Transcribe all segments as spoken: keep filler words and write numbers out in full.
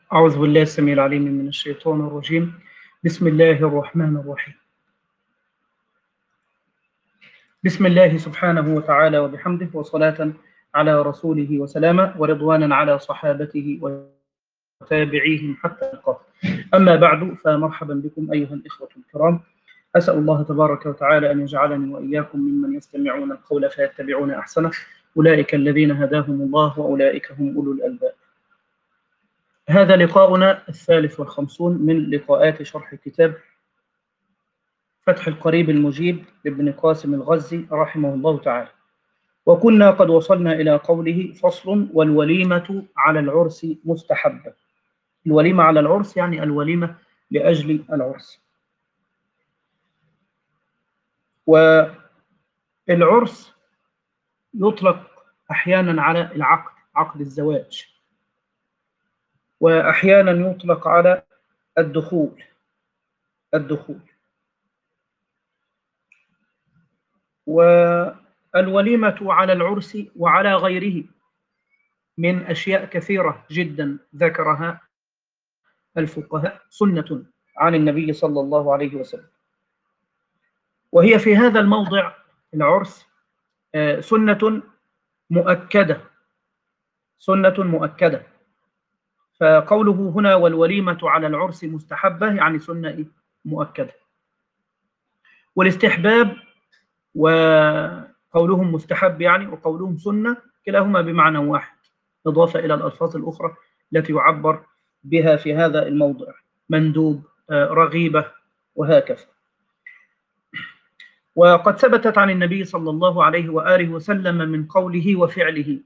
أعوذ بالله السميع العليم من الشيطان الرجيم. بسم الله الرحمن الرحيم. بسم الله سبحانه وتعالى وبحمده، وصلاة على رسوله وسلاما، ورضوانا على صحابته وتابعيهم حتى القبر. أما بعد، فمرحبا بكم أيها الإخوة الكرام. أسأل الله تبارك وتعالى أن يجعلني وإياكم ممن يستمعون القول فيتبعون أحسنه. أولئك الذين هداهم الله وأولئك هم أولو الألباب. هذا لقاؤنا الثالث والخمسون من لقاءات شرح كتاب فتح القريب المجيب لابن قاسم الغزي رحمه الله تعالى، وكنا قد وصلنا إلى قوله: فصل: والوليمة على العرس مستحبة. الوليمة على العرس يعني الوليمة لأجل العرس. والعرس يطلق أحيانا على العقد، عقد الزواج، وأحيانا يطلق على الدخول الدخول والوليمة على العرس وعلى غيره من أشياء كثيرة جدا ذكرها الفقهاء سنة عن النبي صلى الله عليه وسلم، وهي في هذا الموضع العرس سنة مؤكدة سنة مؤكدة فقوله هنا: والوليمة على العرس مستحبة، يعني سنة مؤكدة. والاستحباب وقولهم مستحب يعني وقولهم سنة كلاهما بمعنى واحد، إضافة إلى الألفاظ الأخرى التي يعبر بها في هذا الموضع: مندوب، رغيبة، وهكذا. وقد ثبتت عن النبي صلى الله عليه وآله وسلم من قوله وفعله.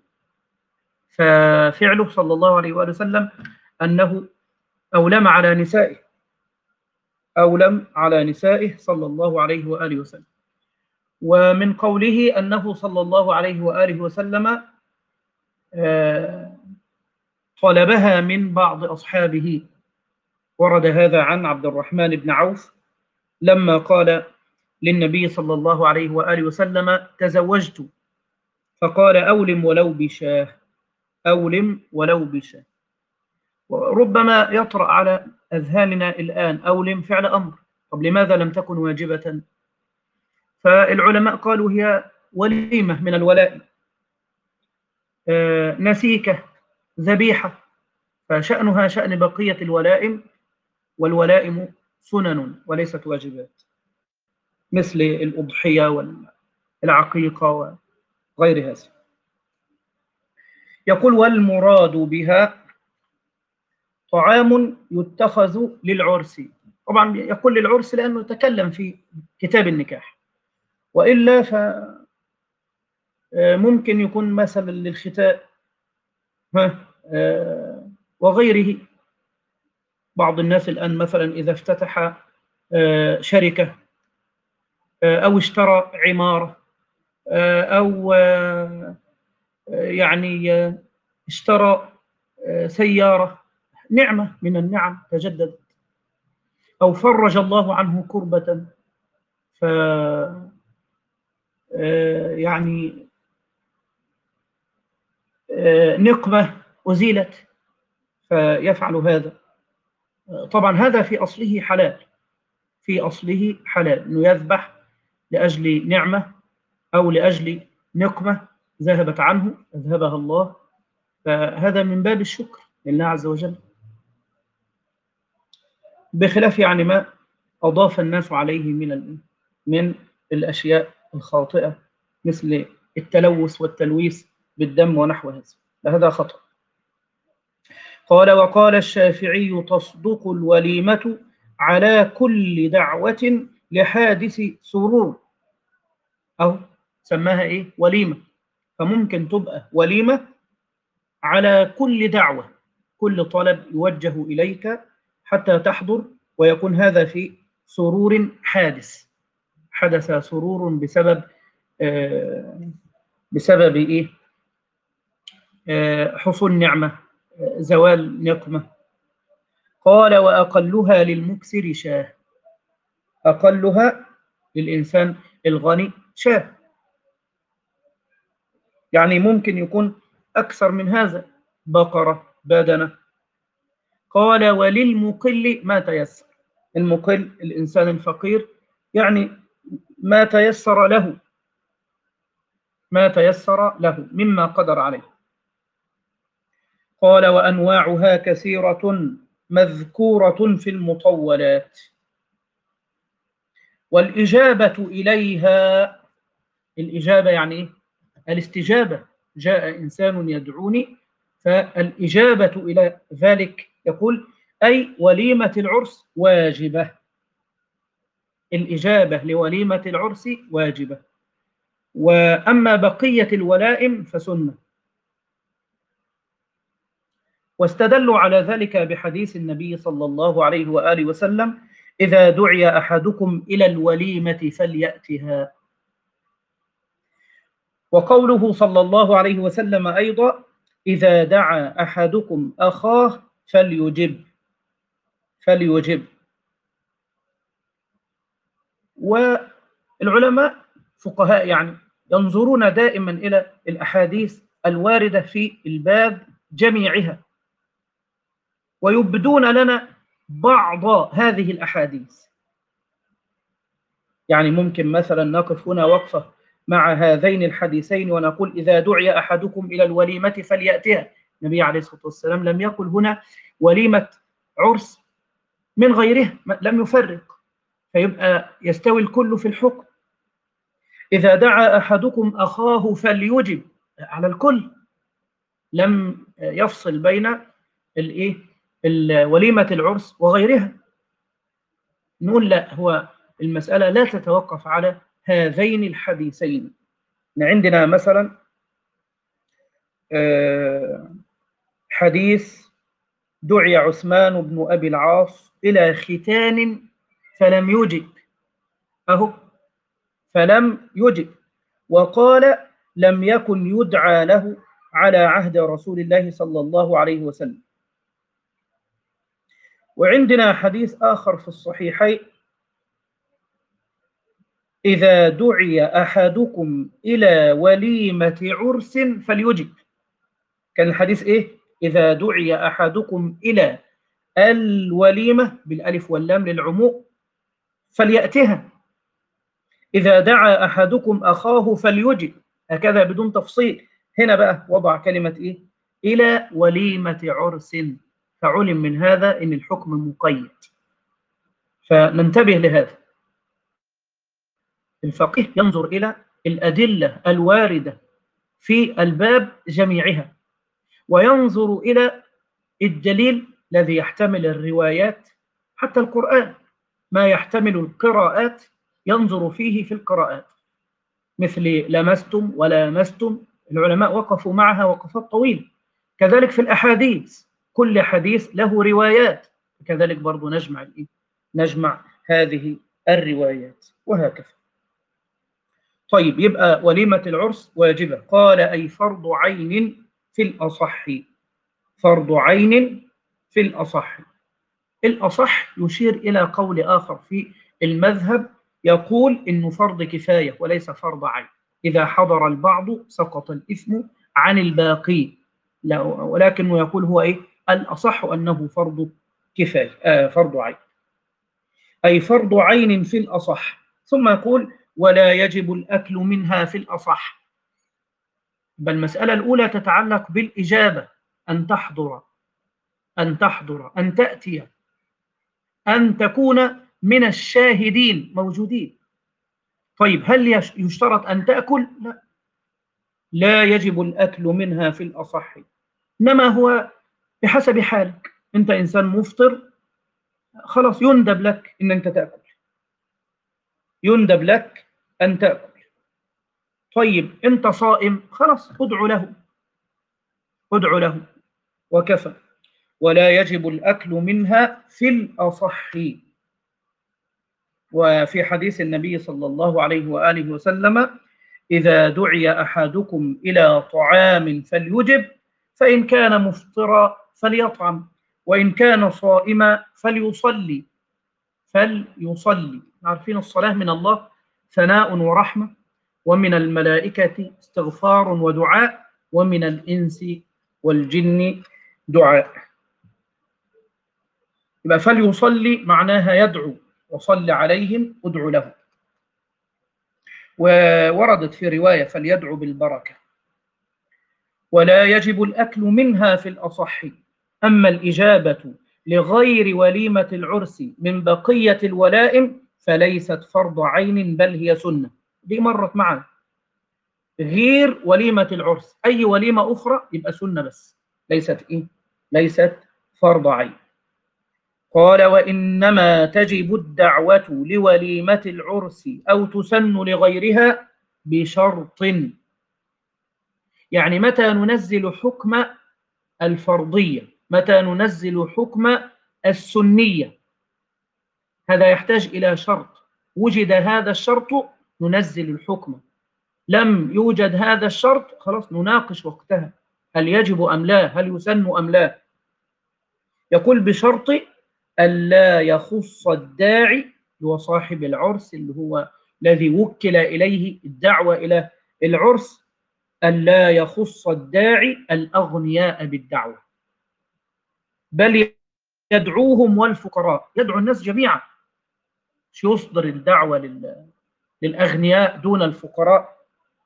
ففعله صلى الله عليه وآله وسلم أنه أولم على نسائه أولم على نسائه صلى الله عليه وآله وسلم. ومن قوله أنه صلى الله عليه وآله وسلم طلبها من بعض أصحابه. ورد هذا عن عبد الرحمن بن عوف لما قال للنبي صلى الله عليه وآله وسلم: تزوجت، فقال: أولم ولو بشاه أولم ولو بشاه. وربما يطرأ على أذهاننا الآن: أولم فعل أمر، طب لماذا لم تكن واجبة؟ فالعلماء قالوا هي وليمة من الولائم، آه نسيكة، ذبيحة، فشأنها شأن بقية الولائم، والولائم سنن وليست واجبات، مثل الأضحية والعقيقة وغير هذا. يقول: والمراد بها طعام يتخذ للعرس. طبعا يقول للعرس لأنه يتكلم في كتاب النكاح، وإلا فممكن يكون مثلا للختاء وغيره. بعض الناس الآن مثلا إذا افتتح شركة أو اشترى عمارة أو يعني اشترى سيارة، نعمة من النعم تجددت، أو فرج الله عنه كربة، ف يعني نقمة أزيلت فيفعل هذا. طبعا هذا في أصله حلال في أصله حلال أنه يذبح لأجل نعمة أو لأجل نقمة ذهبت عنه أذهبها الله، فهذا من باب الشكر لله عز وجل، بخلاف يعني ما أضاف الناس عليه من من الأشياء الخاطئة، مثل التلوث والتلويث بالدم ونحو هذا، فهذا خطأ. قال: وقال الشافعي: تصدق الوليمة على كل دعوة لحادث سرور، أو سماها إيه؟ وليمة. فممكن تبقى وليمة على كل دعوة، كل طلب يوجه إليك حتى تحضر، ويكون هذا في سرور حادث، حدث سرور بسبب آه بسبب إيه؟ آه حصول نعمة، آه زوال نقمة. قال: وأقلها للمكسر شاه. أقلها للإنسان الغني شاه، يعني ممكن يكون أكثر من هذا، بقرة، بدنة. قال وللمقل ما تيسر. المقل الإنسان الفقير يعني ما تيسر له، ما تيسر له مما قدر عليه. قال وأنواعها كثيرة مذكورة في المطولات، والإجابة إليها، الإجابة يعني إيه؟ الاستجابة، جاء إنسان يدعوني، فالإجابة إلى ذلك يقول أي وليمة العرس واجبة، الإجابة لوليمة العرس واجبة، وأما بقية الولائم فسنة. واستدلوا على ذلك بحديث النبي صلى الله عليه وآله وسلم إذا دعي أحدكم إلى الوليمة فليأتها، وقوله صلى الله عليه وسلم أيضا إذا دعا أحدكم أخاه فليجب فليجب. والعلماء فقهاء يعني ينظرون دائما إلى الأحاديث الواردة في الباب جميعها، ويبدون لنا بعض هذه الأحاديث. يعني ممكن مثلا نقف هنا وقفة مع هذين الحديثين ونقول إذا دعي أحدكم إلى الوليمة فليأتها. النبي عليه الصلاة والسلام لم يقل هنا وليمة عرس من غيرها، لم يفرق، فيبقى يستوي الكل في الحكم. إذا دعا أحدكم أخاه فليجب على الكل، لم يفصل بين الإيه وليمة العرس وغيرها. نقول لا، هو المسألة لا تتوقف على هذين الحديثين. عندنا مثلا حديث دعي عثمان بن أبي العاص إلى ختان فلم يجب، أهو فلم يجب، وقال لم يكن يدعى له على عهد رسول الله صلى الله عليه وسلم. وعندنا حديث آخر في الصحيحين إذا دعي أحدكم إلى وليمة عرس فليجب. كان الحديث إيه؟ إذا دعي أحدكم إلى الوليمة بالألف واللام للعموم فليأتها. إذا دعا أحدكم أخاه فليجب، هكذا بدون تفصيل. هنا بقى وضع كلمة إيه؟ إلى وليمة عرس، فعلم من هذا إن الحكم مقيد، فننتبه لهذا. الفقيه ينظر إلى الأدلة الواردة في الباب جميعها، وينظر إلى الدليل الذي يحتمل الروايات، حتى القرآن ما يحتمل القراءات ينظر فيه في القراءات، مثل لمستم ولامستم، العلماء وقفوا معها وقفات طويلة. كذلك في الأحاديث كل حديث له روايات، كذلك برضو نجمع نجمع هذه الروايات وهكذا. طيب، يبقى وليمة العرس واجبة. قال أي فرض عين في الأصح، فرض عين في الأصح. الأصح يشير إلى قول آخر في المذهب يقول إنه فرض كفاية وليس فرض عين، إذا حضر البعض سقط الإثم عن الباقي، ولكنه يقول هو إيه الأصح أنه فرض كفاية، آه فرض عين، أي فرض عين في الأصح. ثم يقول ولا يجب الأكل منها في الأصح. بل المسألة الأولى تتعلق بالإجابة، أن تحضر، أن تحضر، أن تأتي، أن تكون من الشاهدين موجودين. طيب، هل يشترط أن تأكل؟ لا، لا يجب الأكل منها في الأصح، إنما هو بحسب حالك. أنت إنسان مفطر، خلاص يندب لك إن أنت تأكل، يندب لك أن تأكل. طيب، أنت صائم، خلاص ادعو له، ادعو له وكفى. ولا يجب الأكل منها في الأصح. وفي حديث النبي صلى الله عليه وآله وسلم إذا دعي أحدكم إلى طعام فليجب، فإن كان مفطرا فليطعم، وإن كان صائما فليصلي فليصلي. عارفين الصلاة من الله ثناء ورحمة، ومن الملائكة استغفار ودعاء، ومن الإنس والجن دعاء. يبقى فليصلي معناها يدعو، وصل عليهم ادعو له. ووردت في رواية فليدعو بالبركة. ولا يجب الأكل منها في الأصح. أما الإجابة لغير وليمة العرس من بقية الولائم فليست فرض عين بل هي سنة. دي مرت معنا. غير وليمة العرس أي وليمة أخرى يبقى سنة بس، ليست إيه؟ ليست فرض عين. قال وإنما تجب الدعوة لوليمة العرس أو تسن لغيرها بشرط. يعني متى ننزل حكم الفرضية، متى ننزل حكم السنية، هذا يحتاج إلى شرط. وجد هذا الشرط ننزل الحكم، لم يوجد هذا الشرط خلاص نناقش وقتها هل يجب أم لا، هل يسن أم لا. يقول بشرط ألا يخص الداعي هو صاحب العرس اللي هو الذي وكل إليه الدعوة إلى العرس، ألا يخص الداعي الأغنياء بالدعوة، بل يدعوهم والفقراء، يدعو الناس جميعا، مش يصدر الدعوة للأغنياء دون الفقراء.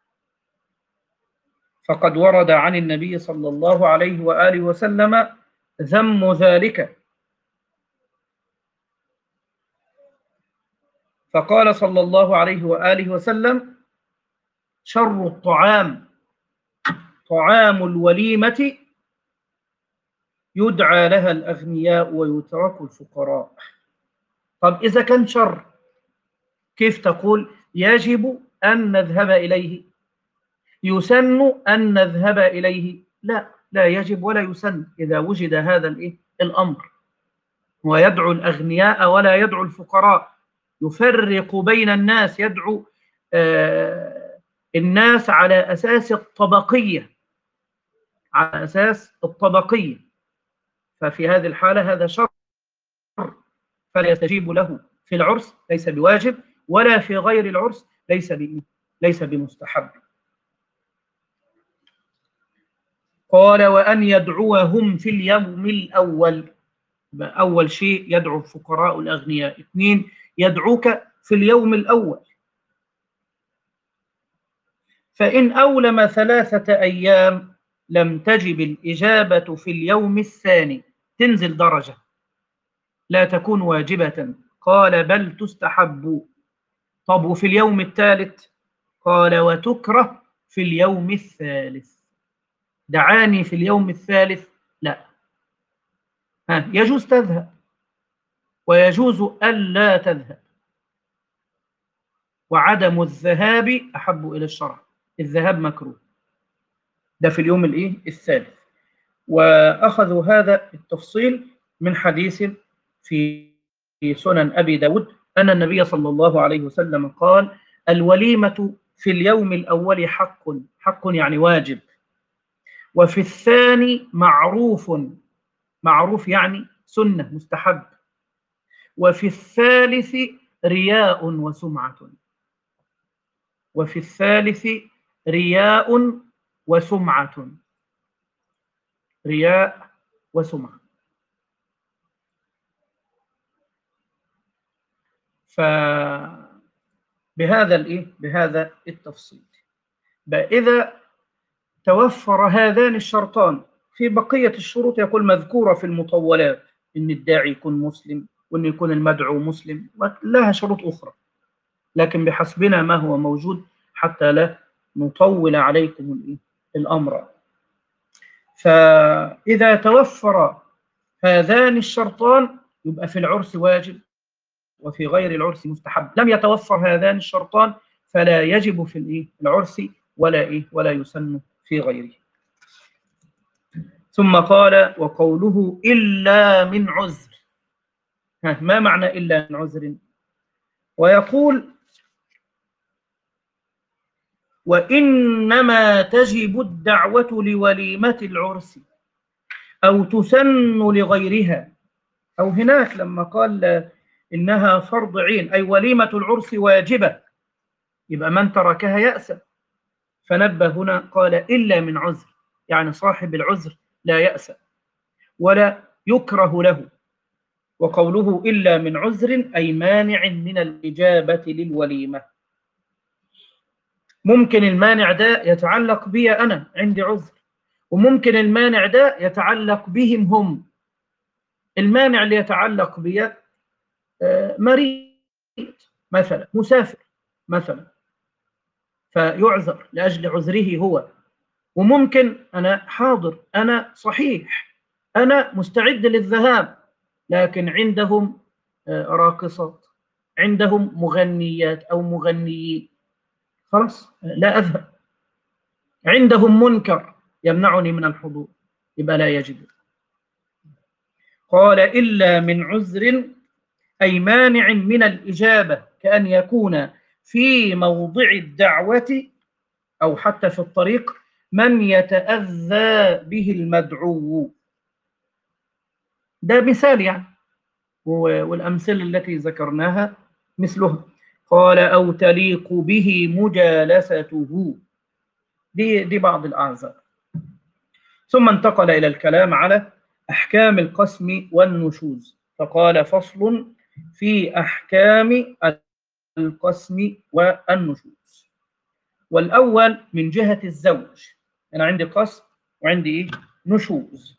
فقد ورد عن النبي صلى الله عليه وآله وسلم ذم ذلك، فقال صلى الله عليه وآله وسلم شر الطعام طعام الوليمة يدعى لها الأغنياء ويترك الفقراء. طب إذا كان شر كيف تقول يجب أن نذهب إليه، يسن أن نذهب إليه؟ لا، لا يجب ولا يسن إذا وجد هذا الإيه؟ الأمر. ويدعو الأغنياء ولا يدعو الفقراء، يفرق بين الناس، يدعو آه الناس على أساس الطبقية، على أساس الطبقية. ففي هذه الحالة هذا شر، فلا يستجيب له في العرس، ليس بواجب، ولا في غير العرس ليس ليس بمستحب. قال وأن يدعوهم في اليوم الأول. أول شيء يدعو الفقراء الأغنياء. اثنين يدعوك في اليوم الأول. فإن أولم ثلاثة أيام لم تجب الإجابة في اليوم الثاني، تنزل درجة، لا تكون واجبة. قال بل تستحب. طب وفي اليوم الثالث؟ قال وتكره في اليوم الثالث. دعاني في اليوم الثالث لا، ها يجوز تذهب ويجوز ألا تذهب، وعدم الذهاب أحب إلى الشرع، الذهاب مكروه. ده في اليوم الإيه؟ الثالث. وأخذوا هذا التفصيل من حديث في سنن أبي داود أن النبي صلى الله عليه وسلم قال الوليمة في اليوم الأول حق، حق يعني واجب، وفي الثاني معروف، معروف يعني سنة مستحب، وفي الثالث رياء وسمعة، وفي الثالث رياء وسمعة، رياء وسمعة. فبهذا الايه بهذا التفصيل إذا توفر هذان الشرطان، في بقية الشروط يقول مذكورة في المطولات إن الداعي يكون مسلم وإن يكون المدعو مسلم، لها شروط أخرى، لكن بحسبنا ما هو موجود حتى لا نطول عليكم الأمر. فإذا توفر هذان الشرطان يبقى في العرس واجب وفي غير العرس مستحب. لم يتوفر هذان الشرطان فلا يجب في العرس ولا إيه ولا يسن في غيره. ثم قال وقوله إلا من عذر. ما معنى إلا من عذر؟ ويقول وإنما تجب الدعوة لوليمة العرس أو تسن لغيرها، أو هناك لما قال إنها فرض عين أي وليمة العرس واجبة، يبقى من تركها يأسى. فنبه هنا قال إلا من عذر، يعني صاحب العذر لا يأسى ولا يكره له. وقوله إلا من عذر أي مانع من الإجابة للوليمة. ممكن المانع ده يتعلق بي أنا، عندي عذر، وممكن المانع ده يتعلق بهم هم. المانع اللي يتعلق بي مريض مثلا، مسافر مثلا، فيعذر لأجل عذره هو. وممكن أنا حاضر، أنا صحيح، أنا مستعد للذهاب، لكن عندهم راقصات، عندهم مغنيات أو مغنيين، خلاص لا أذهب. عندهم منكر يمنعني من الحضور، يبقى لا يجب. قال إلا من عذر أي مانع من الإجابة، كأن يكون في موضع الدعوة أو حتى في الطريق من يتأذى به المدعو. ده مثال يعني، والأمثلة التي ذكرناها مثلها. قال أو تليق به مجالسته، دي, دي بعض الأعذار. ثم انتقل إلى الكلام على أحكام القسم والنشوز، فقال فصل في أحكام القسم والنشوز. والأول من جهة الزوج، أنا عندي قسم وعندي إيه؟ نشوز،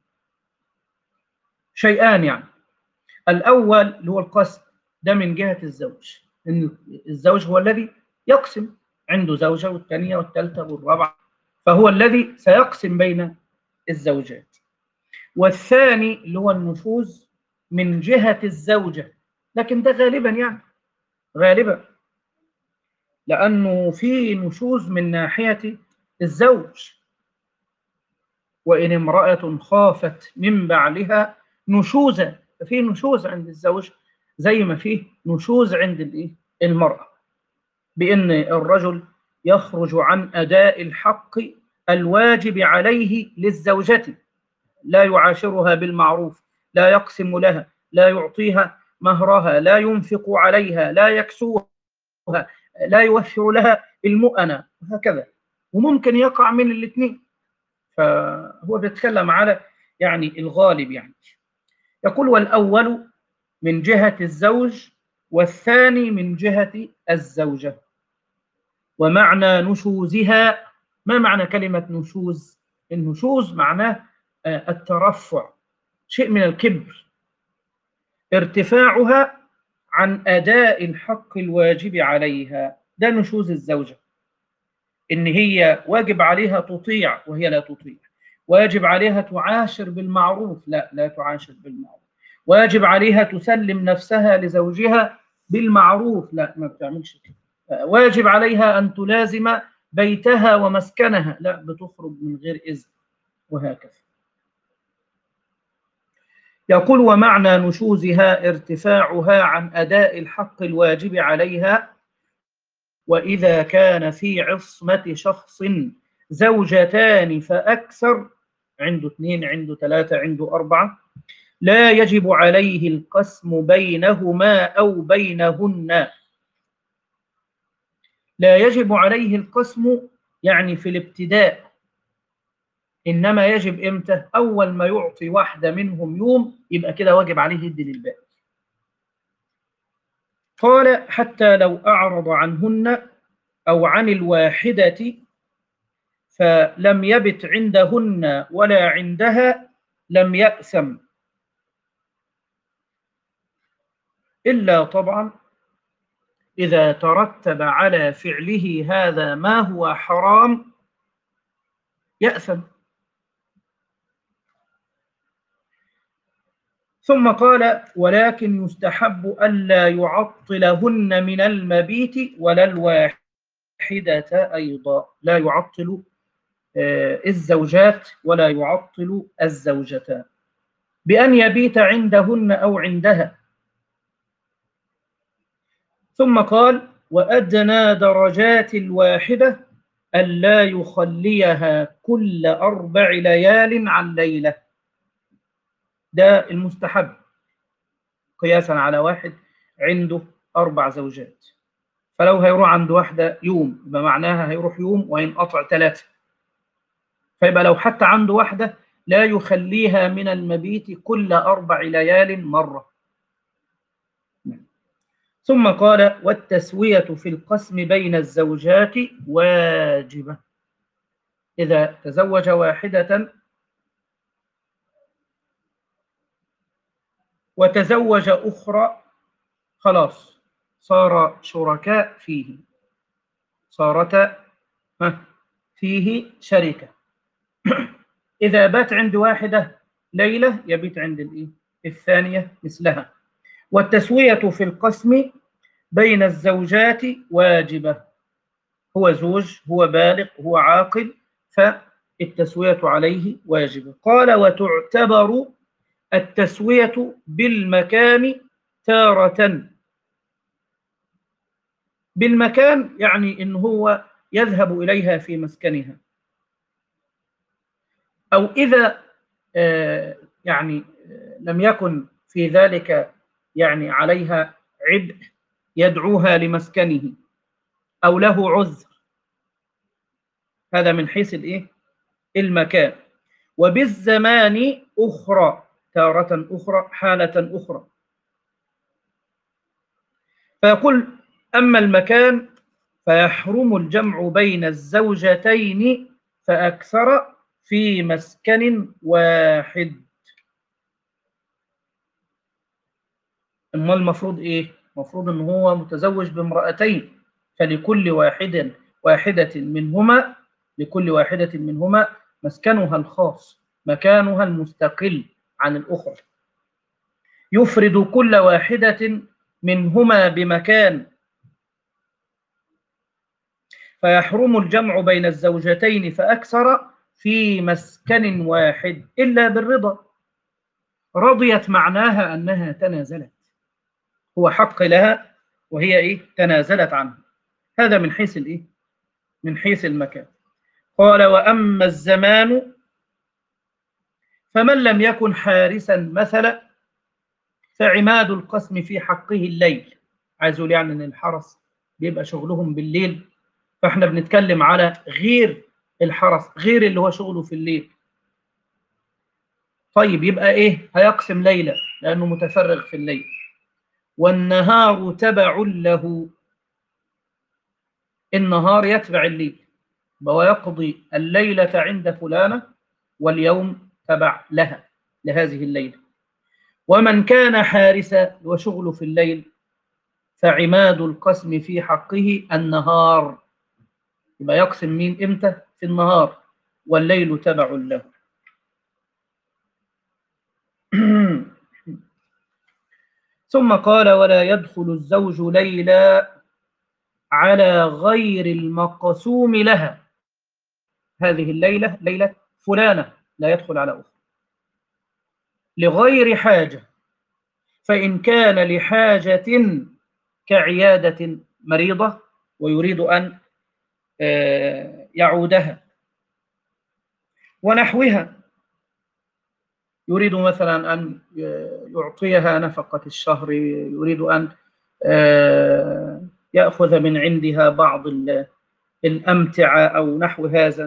شيئان يعني. الأول اللي هو القسم، ده من جهة الزوج، إن الزوج هو الذي يقسم، عنده زوجة والثانية والثالثة والرابعة، فهو الذي سيقسم بين الزوجات. والثاني اللي هو النشوز من جهة الزوجة، لكن ده غالبا يعني غالبا لأنه في نشوز من ناحية الزوج. وإن امرأة خافت من بعلها نشوزا، ففي نشوز عند الزوج زي ما فيه نشوز عند المرأة، بأن الرجل يخرج عن أداء الحق الواجب عليه للزوجة، لا يعاشرها بالمعروف، لا يقسم لها، لا يعطيها مهرها، لا ينفق عليها، لا يكسوها، لا يوفر لها المؤنة، وهكذا. وممكن يقع من الاثنين، فهو بيتكلم على يعني الغالب يعني. يقول والأول من جهة الزوج والثاني من جهة الزوجة. ومعنى نشوزها، ما معنى كلمة نشوز؟ النشوز معناه الترفع، شيء من الكبر، ارتفاعها عن أداء الحق الواجب عليها، ده نشوز الزوجة. إن هي واجب عليها تطيع وهي لا تطيع، واجب عليها تعاشر بالمعروف، لا لا تعاشر بالمعروف، واجب عليها تسلم نفسها لزوجها بالمعروف، لا ما بتعملش كده، واجب عليها أن تلازم بيتها ومسكنها، لا بتخرج من غير إذن، وهكذا. يقول ومعنى نشوزها ارتفاعها عن أداء الحق الواجب عليها. وإذا كان في عصمة شخص زوجتان فأكثر، عنده اثنين، عنده ثلاثة، عنده أربعة، لا يجب عليه القسم بينهما أو بينهن. لا يجب عليه القسم يعني في الابتداء، إنما يجب إمتى؟ أول ما يعطي واحدة منهم يوم يبقى كده واجب عليه يدي للباقي. قال حتى لو أعرض عنهن أو عن الواحدة فلم يبت عندهن ولا عندها لم يأثم، إلا طبعا إذا ترتب على فعله هذا ما هو حرام يأثم. ثم قال ولكن يستحب ألا يعطلهن من المبيت ولا الواحدة أيضا، لا يعطل الزوجات ولا يعطل الزوجتان بأن يبيت عندهن أو عندها. ثم قال وأدنى درجات الواحدة ألا يخليها كل أربع ليال عن ليلة، ده المستحب قياسا على واحد عنده أربع زوجات، فلو هيروح عند واحدة يوم يبقى معناها هيروح يوم وينقطع ثلاثة، فيبقى لو حتى عنده واحدة لا يخليها من المبيت كل أربع ليال مرة. ثم قال والتسوية في القسم بين الزوجات واجبة. إذا تزوج واحدة وتزوج أخرى خلاص صار شركاء فيه، صارتا فيه شركة. إذا بات عند واحدة ليلة يبيت عند الإيه؟ الثانية مثلها. والتسوية في القسم بين الزوجات واجبة، هو زوج، هو بالغ، هو عاقل، فالتسوية عليه واجبة. قال وتعتبر التسوية بالمكان تارة. بالمكان يعني إن هو يذهب إليها في مسكنها، أو إذا آه يعني لم يكن في ذلك يعني عليها عبء يدعوها لمسكنه أو له عذر، هذا من حيث الإيه؟ المكان. وبالزمان أخرى، تارة أخرى، حالة أخرى. فيقول أما المكان فيحرم الجمع بين الزوجتين فأكثر في مسكن واحد. أما المفروض إيه؟ المفروض أنه هو متزوج بامرأتين، فلكل واحد واحدة منهما لكل واحدة منهما مسكنها الخاص، مكانها المستقل عن الأخرى. يفرد كل واحدة منهما بمكان، فيحرم الجمع بين الزوجتين فأكثر في مسكن واحد إلا بالرضا. رضيت معناها أنها تنازلت، هو حق لها وهي إيه؟ تنازلت عنه. هذا من حيث الإيه؟ من حيث المكان. قال وأما الزمان فمن لم يكن حارسا مثلا فعماد القسم في حقه الليل. عايز يقول يعني ان الحرس بيبقى شغلهم بالليل، فاحنا بنتكلم على غير الحرس، غير اللي هو شغله في الليل. طيب يبقى ايه؟ هيقسم ليلة لانه متفرغ في الليل. والنهار تبع له، النهار يتبع الليل، ويقضي الليلة عند فلانة واليوم تبع لها لهذه الليلة. ومن كان حارسا وشغله في الليل فعماد القسم في حقه النهار، يبقى يقسم مين امتى؟ في النهار، والليل تبع له. ثم قال ولا يدخل الزوج ليلا على غير المقسوم لها. هذه الليلة ليلة فلانة، لا يدخل على أخرى لغير حاجة، فإن كان لحاجة كعيادة مريضة ويريد أن يعودها ونحوها، يريد مثلا أن يعطيها نفقة الشهر، يريد أن يأخذ من عندها بعض الأمتعة أو نحو هذا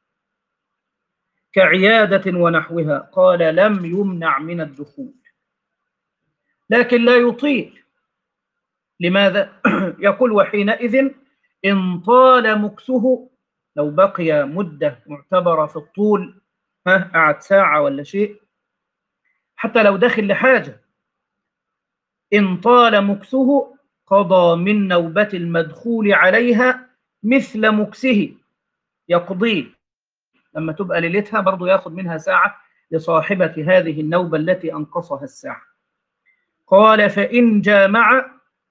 كعيادة ونحوها، قال لم يمنع من الدخول، لكن لا يطيل. لماذا؟ يقول وحينئذ إن طال مكسه، لو بقي مدة معتبرة في الطول، ها قعد ساعة ولا شيء، حتى لو دخل لحاجة، إن طال مكسه قضى من نوبة المدخول عليها مثل مكسه، يقضيه لما تبقى ليلتها برضو ياخد منها ساعة لصاحبة هذه النوبة التي أنقصها الساعة. قال فإن جامع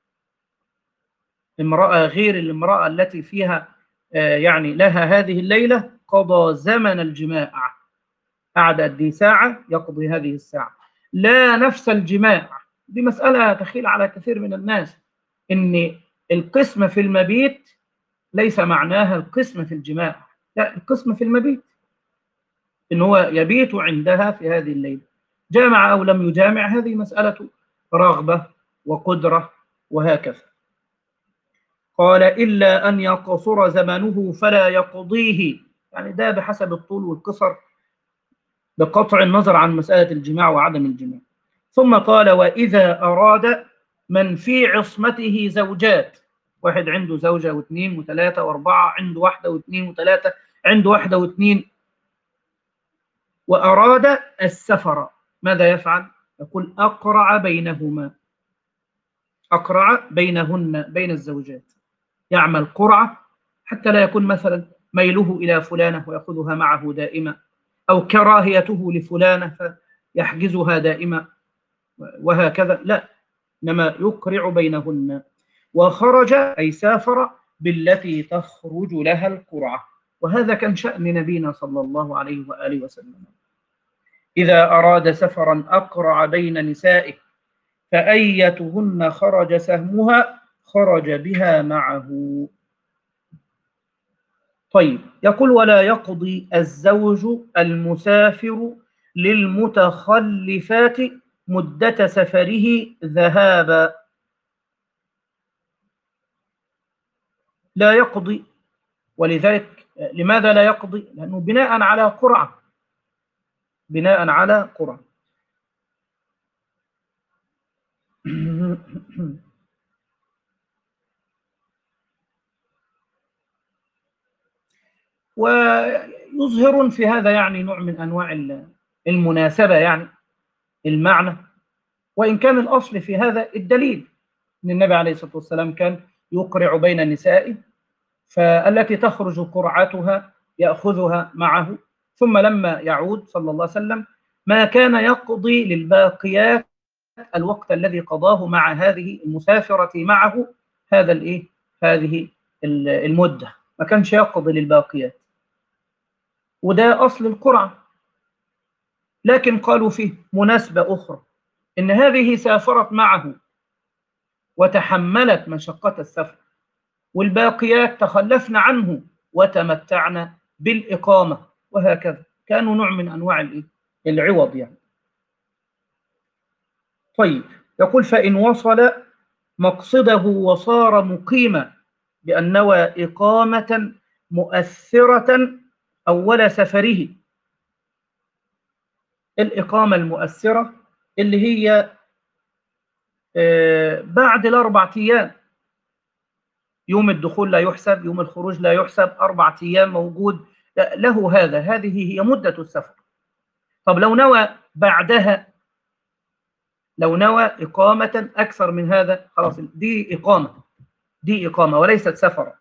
امرأة غير الامرأة التي فيها يعني لها هذه الليلة قضى زمن الجماع، قعد قد ساعة يقضي هذه الساعة، لا نفس الجماع. دي مسألة تخيل على كثير من الناس، إن القسم في المبيت ليس معناها القسم في الجماع، لا، القسم في المبيت إن هو يبيت عندها في هذه الليلة. جامع أو لم يجامع هذه مسألة رغبة وقدرة وهكذا. قال إلا أن يقصر زمنه فلا يقضيه، يعني ده بحسب الطول والقصر بقطع النظر عن مسألة الجماع وعدم الجماع. ثم قال وإذا أراد من في عصمته زوجات، واحد عنده زوجة واثنين وثلاثة وأربعة، عنده واحدة واثنين وثلاثة، عنده واحدة واثنين، وأراد السفر، ماذا يفعل؟ يقول أقرع بينهما، أقرع بينهن، بين الزوجات، يعمل قرعة حتى لا يكون مثلا ميله إلى فلانة ويأخذها معه دائما، أو كراهيته لفلانة فيحجزها دائما وهكذا، لا، إنما يقرع بينهن. وخرج أي سافر بالتي تخرج لها القرعة، وهذا كان شأن نبينا صلى الله عليه وآله وسلم. إذا أراد سفرا أقرع بين نسائه فأيتهن خرج سهمها خرج بها معه. طيب، يقول ولا يقضي الزوج المسافر للمتخلفات مدة سفره ذهابا، لا يقضي. ولذلك لماذا لا يقضي؟ لأنه بناء على قرعة، بناء على قرعة. ويظهر في هذا يعني نوع من أنواع المناسبة، يعني المعنى، وإن كان الأصل في هذا الدليل أن النبي عليه الصلاة والسلام كان يقرع بين النساء، فالتي تخرج قرعتها يأخذها معه، ثم لما يعود صلى الله عليه وسلم ما كان يقضي للباقيات الوقت الذي قضاه مع هذه المسافرة معه، هذا الإيه؟ هذه المدة، ما كانش يقضي للباقيات، وده أصل القرعة. لكن قالوا فيه مناسبة أخرى، إن هذه سافرت معه وتحملت مشقة السفر، والباقيات تخلفن عنه وتمتعن بالإقامة، وهكذا كانوا نوع من أنواع العوض يعني. طيب، يقول فإن وصل مقصده وصار مقيما بأن نوى إقامة مؤثرة أول سفره. الإقامة المؤثرة اللي هي بعد الأربع أيام، يوم الدخول لا يحسب، يوم الخروج لا يحسب، أربع أيام موجود له، هذا هذه هي مدة السفر. طب لو نوى بعدها، لو نوى إقامة أكثر من هذا، خلاص دي إقامة، دي إقامة وليست سفرا.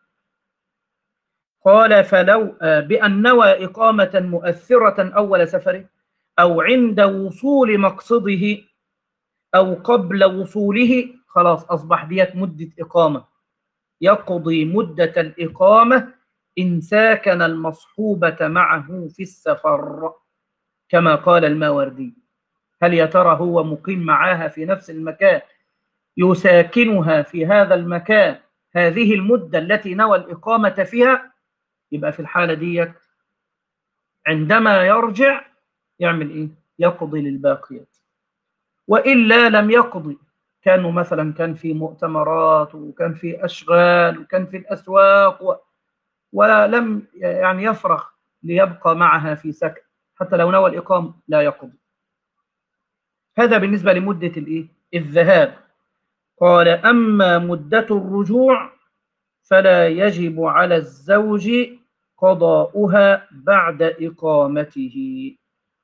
قال فلو بأن نوى إقامة مؤثرة أول سفره، أو عند وصول مقصده، أو قبل وصوله، خلاص أصبح ديت مدة إقامة، يقضي مدة الإقامة إن ساكن المصحوبة معه في السفر، كما قال الماوردي. هل يا ترى هو مقيم معها في نفس المكان يساكنها في هذا المكان هذه المدة التي نوى الإقامة فيها؟ يبقى في الحالة دي عندما يرجع يعمل إيه؟ يقضي للباقيات، وإلا لم يقضي. كانوا مثلا كان في مؤتمرات وكان في أشغال وكان في الأسواق و... ولم يعني يفرغ ليبقى معها في سكن، حتى لو نوى الإقامة لا يقضي. هذا بالنسبة لمدة الإيه؟ الذهاب. قال أما مدة الرجوع فلا يجب على الزوج قضاؤها بعد إقامته.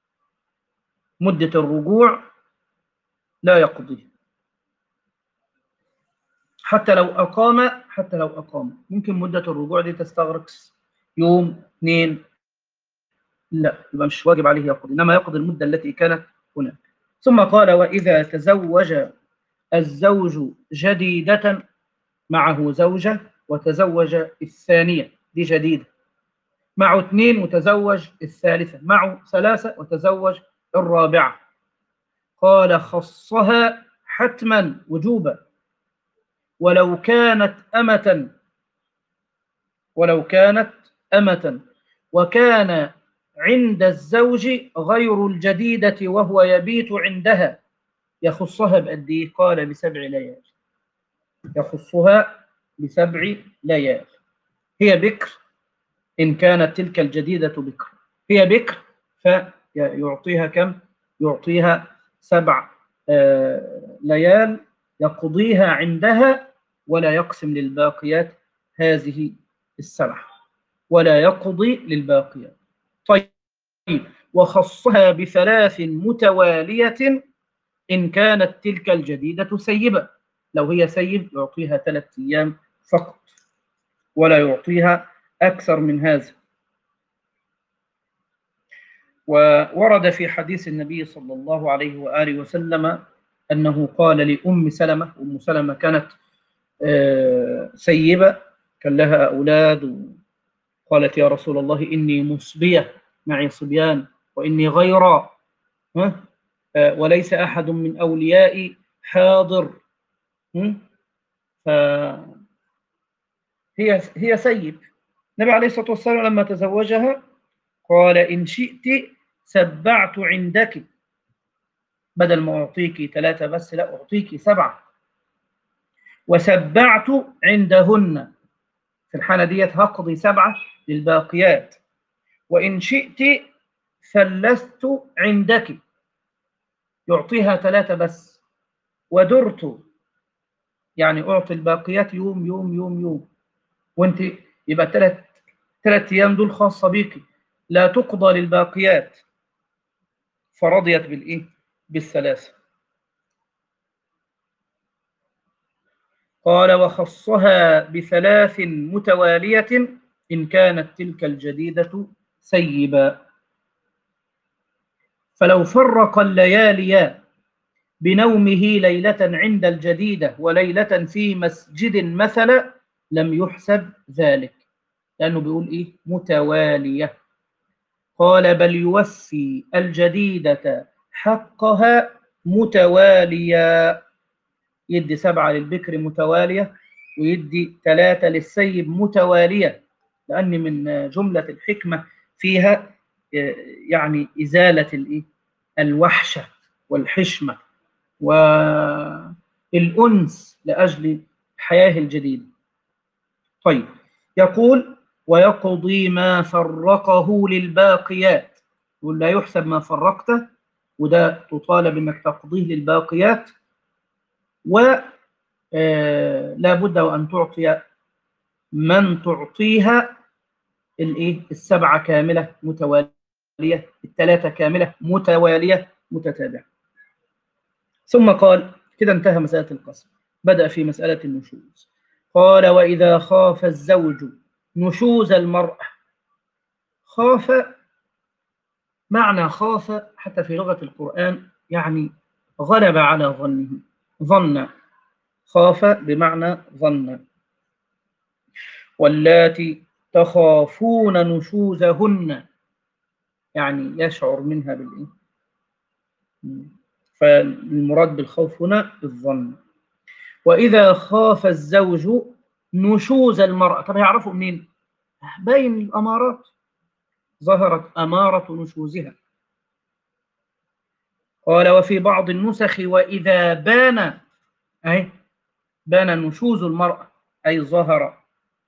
مدة الرجوع لا يقضي، حتى لو أقام، حتى لو أقام ممكن مدة الرجوع دي تستغرق يوم اثنين، لا، يبقى مش واجب عليه يقضي، إنما يقضي المدة التي كانت هناك. ثم قال وإذا تزوج الزوج جديدة، معه زوجة وتزوج الثانية، دي جديدة، معه اثنين وتزوج الثالثة، معه ثلاثة وتزوج الرابعة، قال خصها حتما وجوبا ولو كانت أمة، ولو كانت أمة وكان عند الزوج غير الجديدة وهو يبيت عندها، يخصها بقد ايه؟ قال بسبع ليال، يخصها بسبع ليال. هي بكر إن كانت تلك الجديدة بكر، هي بكر يعطيها كم؟ يعطيها سبع آه ليال يقضيها عندها، ولا يقسم للباقيات هذه السبع، ولا يقضي للباقيات. طيب، وخصها بثلاث متوالية إن كانت تلك الجديدة سيبة. لو هي سيب يعطيها ثلاث أيام فقط، ولا يعطيها أكثر من هذا. وورد في حديث النبي صلى الله عليه وآله وسلم أنه قال لأم سلمة، أم سلمة كانت سيبة، كان لها أولاد، قالت يا رسول الله إني مصبية، معي صبيان، وإني غيرى، وليس أحد من أوليائي حاضر، فهي هي سيب. النبي عليه الصلاة والسلام لما تزوجها قال إن شئت سبعت عندك، بدل ما أعطيك ثلاثة بس لا أعطيك سبعة، وسبعت عندهن، في الحالة ديت هقضي سبعة للباقيات. وإن شئت ثلثت عندك، يعطيها ثلاثة بس، ودرت، يعني أعطي الباقيات يوم يوم يوم يوم، وانت يبقى ثلاث ثلاث أيام دول خاصة بيك، لا تقضى للباقيات. فرضيت بالإيه؟ بالثلاثة. قال وخصها بثلاث متوالية إن كانت تلك الجديدة سيبا. فلو فرق الليالي بنومه ليلة عند الجديدة وليلة في مسجد مثلا لم يحسب ذلك، لأنه بيقول إيه؟ متوالية. قال بل يوفي الجديدة حقها متوالية، يدي سبعة للبكر متوالية، ويدي ثلاثة للسيب متوالية، لأن من جملة الحكمة فيها يعني إزالة الإيه؟ الوحشة والحشمة والأنس لأجل الحياة الجديدة. طيب، يقول ويقضي ما فرقه للباقيات، يقول لا يحسب ما فرقته، وده تطالب انك تقضيه للباقيات، ولا بد وان تعطي من تعطيها الايه؟ السبعه كامله متواليه، الثلاثه كامله متواليه متتابعه. ثم قال كده انتهى مساله القسم، بدأ في مساله النشوز. قال واذا خاف الزوج نشوز المرأة. خاف، معنى خاف حتى في لغة القرآن يعني غلب على ظنه، ظن، خاف بمعنى ظن. واللاتي تخافون نشوزهن، يعني يشعر منها بالإيه؟ فالمراد بالخوف هنا الظن. وإذا خاف الزوج نشوز المرأة، طب يعرفوا منين؟ باين الأمارات، ظهرت أمارة نشوزها. قال وفي بعض النسخ وإذا بان، أي بان نشوز المرأة أي ظهر.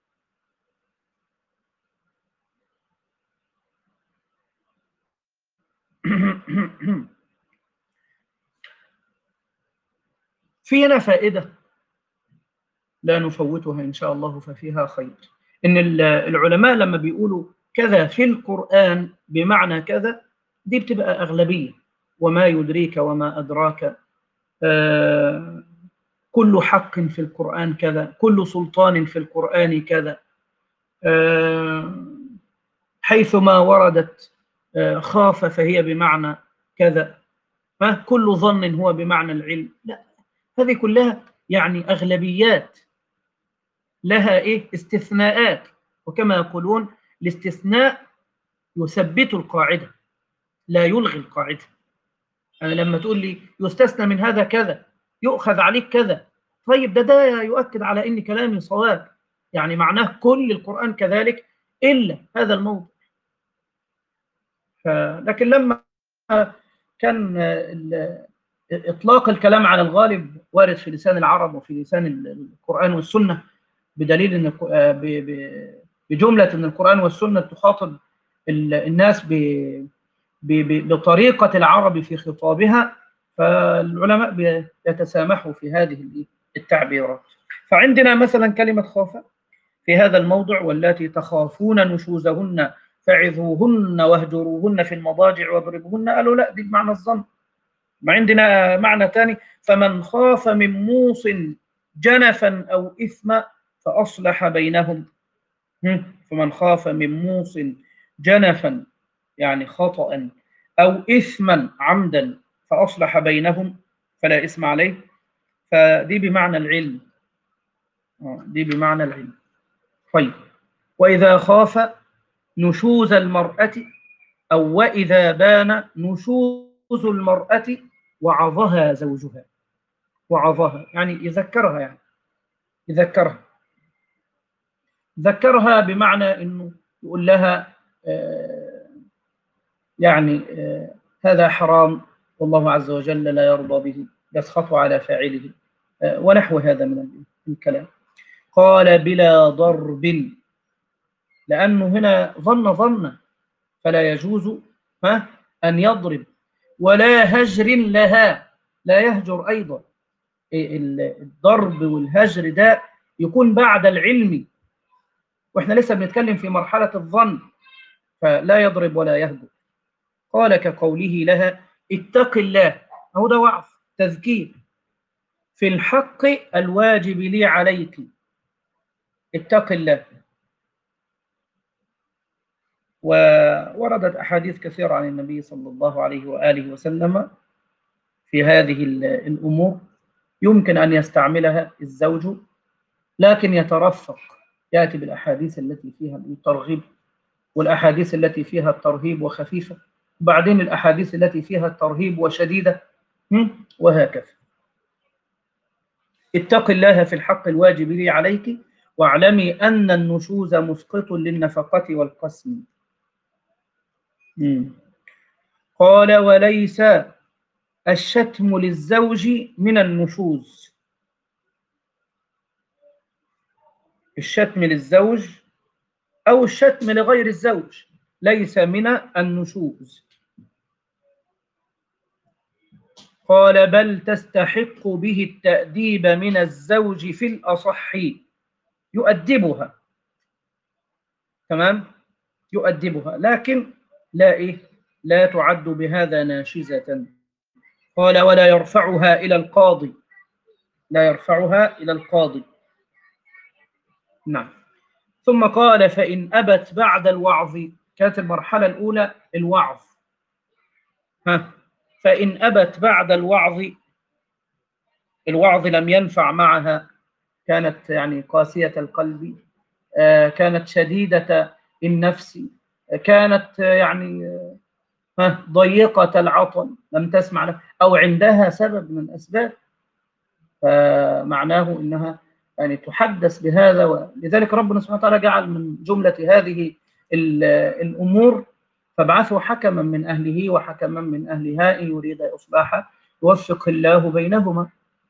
في هنا فائدة لا نفوتها إن شاء الله ففيها خير، إن العلماء لما بيقولوا كذا في القرآن بمعنى كذا، دي بتبقى أغلبية. وما يدريك وما أدراك، آه كل حق في القرآن كذا، كل سلطان في القرآن كذا، آه حيثما وردت آه خاف فهي بمعنى كذا، فكل ظن هو بمعنى العلم. لا، هذه كلها يعني أغلبيات لها إيه؟ استثناءات. وكما يقولون الاستثناء يثبت القاعدة لا يلغي القاعدة. أنا لما تقول لي يستثنى من هذا كذا، يؤخذ عليك كذا، طيب ده ده يؤكد على إن كلامي صواب، يعني معناه كل القرآن كذلك إلا هذا الموضوع. لكن لما كان إطلاق الكلام على الغالب وارد في لسان العرب وفي لسان القرآن والسنة، بدليل أن بجملة أن القرآن والسنة تخاطب الناس بطريقة العرب في خطابها، فالعلماء يتسامحوا في هذه التعبيرات. فعندنا مثلا كلمة خاف في هذا الموضع: واللاتي تخافون نشوزهن فعظوهن واهجروهن في المضاجع واضربوهن. قالوا لا، دي بمعنى الظن. ما عندنا معنى ثاني: فمن خاف من موص جنفا أو إثما فأصلح بينهم. فمن خاف من موص جنفا يعني خطأ أو إثما عمدا فأصلح بينهم فلا إثم عليه. فدي بمعنى العلم، دي بمعنى العلم. طيب، وإذا خاف نشوز المرأة أو وإذا بان نشوز المرأة وعظها زوجها. وعظها يعني يذكرها، يعني يذكرها ذكرها بمعنى أنه يقول لها آه يعني آه هذا حرام والله عز وجل لا يرضى به، يسخط على فاعله، آه ونحو هذا من الكلام. قال بلا ضرب، لأنه هنا ظن ظن فلا يجوز ها أن يضرب، ولا هجر لها، لا يهجر أيضا. الضرب والهجر ده يكون بعد العلم، وإحنا لسه بنتكلم في مرحلة الظن، فلا يضرب ولا يهجر. قال كقوله لها اتق الله، أهو ده وعظ تذكير في الحق الواجب لي عليك، اتق الله. ووردت أحاديث كثيرة عن النبي صلى الله عليه وآله وسلم في هذه الأمور يمكن أن يستعملها الزوج، لكن يترفق، يأتي بالأحاديث التي فيها الترغيب والأحاديث التي فيها الترهيب وخفيفة، بعدين الأحاديث التي فيها الترهيب وشديدة، وهكذا. اتق الله في الحق الواجب لي عليك واعلمي أن النشوز مسقط للنفقة والقسم. قال وليس الشتم للزوج من النشوز. الشتم للزوج أو الشتم لغير الزوج ليس من النشوز. قال بل تستحق به التأديب من الزوج في الأصح، يؤدبها، تمام، يؤدبها، لكن لا إيه لا تعد بهذا ناشزة. قال ولا يرفعها إلى القاضي، لا يرفعها إلى القاضي. نعم. ثم قال فإن أبت بعد الوعظ، كانت المرحلة الأولى الوعظ، ها فإن أبت بعد الوعظ، الوعظ لم ينفع معها، كانت يعني قاسية القلب، آه كانت شديدة النفس، آه كانت آه يعني ها ضيقة العطن، لم تسمع له، أو عندها سبب من الأسباب، فمعناه إنها يعني تحدث بهذا. ولذلك ربنا سبحانه وتعالى جعل من جملة هذه الأمور فابعثوا حكما من أهله وحكما من أهلها إن يريد إصلاحا يوفق الله بينهما.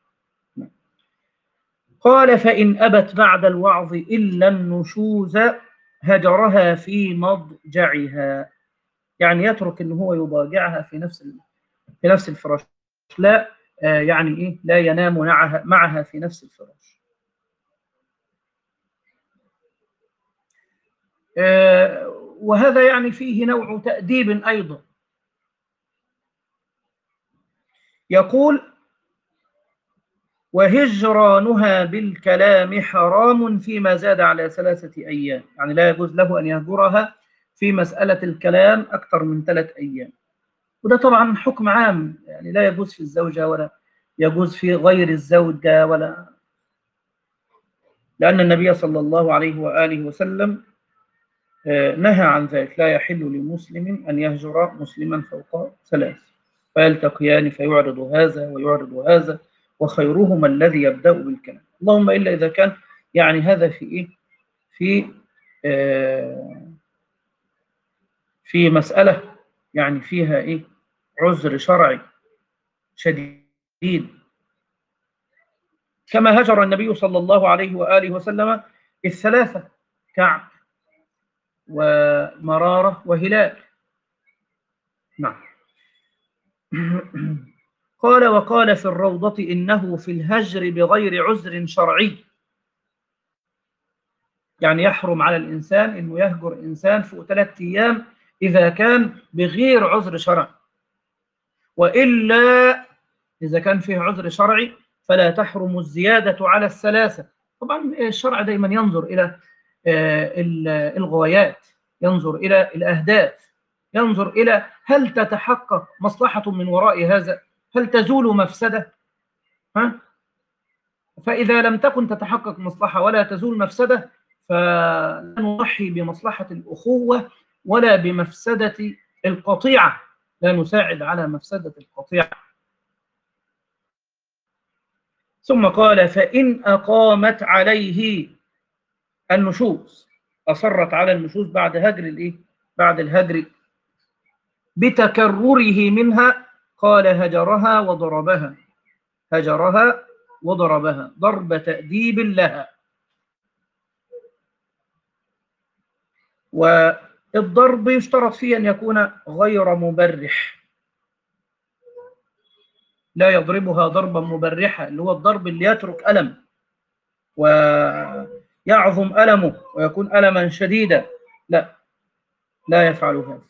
قال فإن أبت بعد الوعظ إلا النشوز هجرها في مضجعها، يعني يترك إن هو يضاجعها في نفس في نفس الفراش، لا آه يعني إيه لا ينام معها معها في نفس الفراش. آه وهذا يعني فيه نوع تأديب أيضا. يقول وهجرانها بالكلام حرام فيما زاد على ثلاثة أيام، يعني لا يجوز له أن يهجرها في مسألة الكلام أكثر من ثلاث أيام. وده طبعا حكم عام، يعني لا يجوز في الزوجة ولا يجوز في غير الزوجة، ولا لأن النبي صلى الله عليه وآله وسلم نهى عن ذلك. لا يحل لمسلم أن يهجر مسلما فوق ثلاث فيلتقيان فيعرض هذا ويعرض هذا وخيرهما الذي يبدأ بالكلام، اللهم إلا إذا كان يعني هذا في إيه في آه في مسألة يعني فيها إيه عذر شرعي شديد، كما هجر النبي صلى الله عليه وآله وسلم الثلاثة كعب ومرارة وهلال. نعم. قال وقال في الروضة إنه في الهجر بغير عذر شرعي، يعني يحرم على الإنسان إنه يهجر إنسان فوق ثلاثة أيام إذا كان بغير عذر شرعي، وإلا إذا كان فيه عذر شرعي فلا تحرم الزيادة على الثلاثة. طبعا الشرع دائما ينظر إلى الغايات، ينظر إلى الأهداف، ينظر إلى هل تتحقق مصلحة من وراء هذا، هل تزول مفسدة. ها؟ فإذا لم تكن تتحقق مصلحة ولا تزول مفسدة فلا نضحي بمصلحة الأخوة ولا بمفسدة القطيعة، لا نساعد على مفسدة القطيعة. ثم قال فإن أقامت عليه النشوز، أصرت على النشوز بعد هجر الإيه؟ بعد الهجر بتكرره منها، قال هجرها وضربها، هجرها وضربها ضرب تأديب لها. والضرب يشترط فيه أن يكون غير مبرح، لا يضربها ضربا مبرحا اللي هو الضرب اللي يترك ألم ويعظم ألمه ويكون ألما شديدا، لا لا يفعل هذا.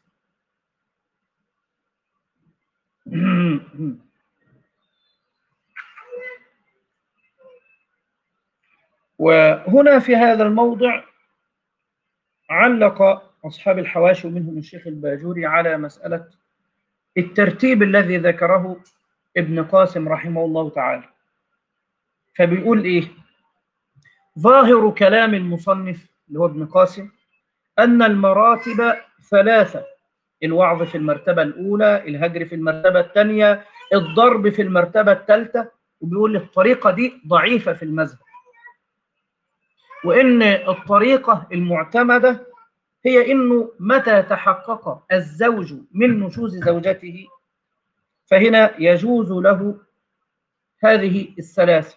وهنا في هذا الموضع علق أصحاب الحواشي ومنهم الشيخ الباجوري على مسألة الترتيب الذي ذكره ابن قاسم رحمه الله تعالى. فبيقول إيه؟ ظاهر كلام المصنف اللي هو ابن قاسم أن المراتب ثلاثة: الوعظ في المرتبة الأولى، الهجر في المرتبة الثانية، الضرب في المرتبة الثالثة. وبيقول الطريقة دي ضعيفة في المذهب، وإن الطريقة المعتمدة هي إنه متى تحقق الزوج من نشوز زوجته فهنا يجوز له هذه الثلاثة،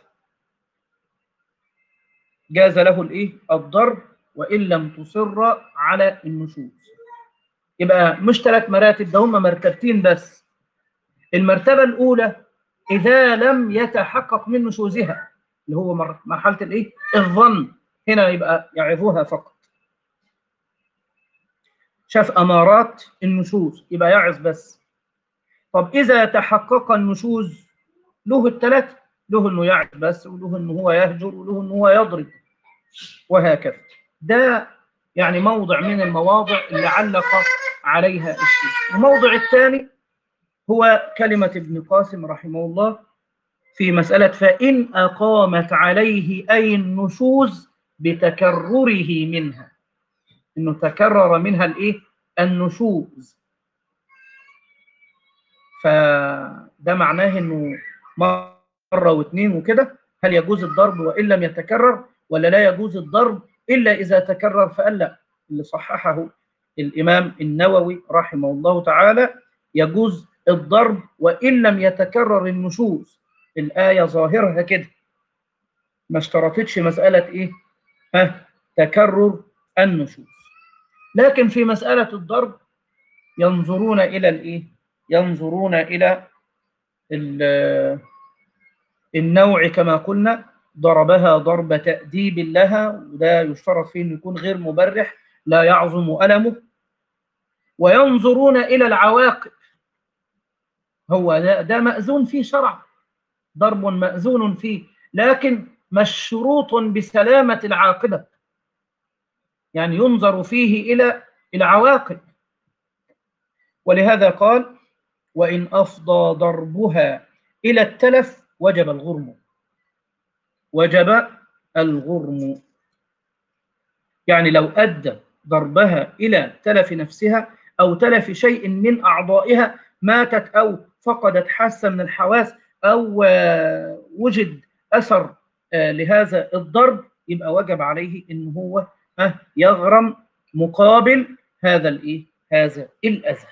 جاز له الإيه؟ الضرب وإن لم تصر على النشوز. يبقى مش ثلاث مراتب، ده هم مرتبتين بس. المرتبة الأولى إذا لم يتحقق من نشوزها اللي هو مرحلة الإيه؟ الظن، هنا يبقى يعظها فقط، شاف أمارات النشوز يبقى يعظ بس. طب إذا تحقق النشوز له الثلاثة، له إنه يعظ بس، وله إنه هو يهجر، وله إنه هو يضرب، وهكذا. ده يعني موضع من المواضع اللي علق عليها الشيخ. الموضع الثاني هو كلمة ابن قاسم رحمه الله في مسألة فإن أقامت عليه أي النشوز بتكرره منها، إنه تكرر منها الإيه؟ النشوز. فده معناه إنه مرة واثنين وكده. هل يجوز الضرب وإن لم يتكرر، ولا لا يجوز الضرب إلا إذا تكرر؟ فقال لا، اللي صححه الإمام النووي رحمه الله تعالى يجوز الضرب وإن لم يتكرر النشوز. الآية ظاهرها كده، ما اشترطتش مسألة إيه؟ ها تكرر النشوز. لكن في مسألة الضرب ينظرون إلى الإيه؟ ينظرون إلى النوع كما قلنا، ضربها ضرب تأديب لها، وده يشترط فيه أن يكون غير مبرح لا يعظم ألمه. وينظرون إلى العواقب، هو ده, ده مأذون فيه شرع، ضرب مأذون فيه، لكن مشروط بسلامة العاقبة، يعني ينظر فيه إلى العواقب. ولهذا قال وإن أفضى ضربها إلى التلف وجب الغرم، وجب الغرم. يعني لو أدى ضربها إلى تلف نفسها أو تلف شيء من أعضائها، ماتت أو فقدت حاسة من الحواس أو وجد أثر لهذا الضرب، يبقى وجب عليه إن هو يغرم مقابل هذا الإيه؟ هذا الأذى.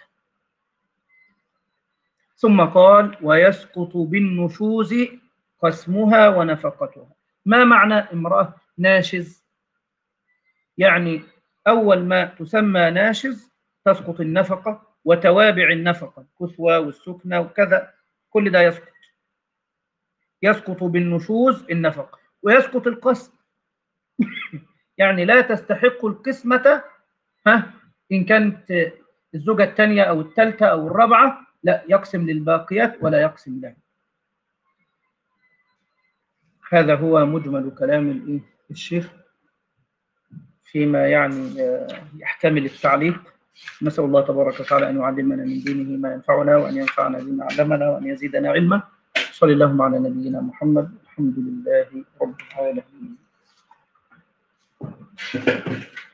ثم قال ويسقط بالنشوز قسمها ونفقتها. ما معنى امرأة ناشز؟ يعني أول ما تسمى ناشز تسقط النفقة وتوابع النفقة، الكسوة والسكنة وكذا، كل ده يسقط. يسقط بالنشوز النفقة، ويسقط القسم. يعني لا تستحق القسمة، ها، إن كانت الزوجة الثانية أو الثالثة أو الرابعة، لا، يقسم للباقيات ولا يقسم لها. هذا هو مجمل كلام الشيخ فيما يعني يحتمل التعليق. نسأل الله تبارك وتعالى أن يعلمنا من دينه ما ينفعنا، وأن ينفعنا بما علمنا، وأن يزيدنا علما. صلى اللهم على نبينا محمد. الحمد لله رب العالمين.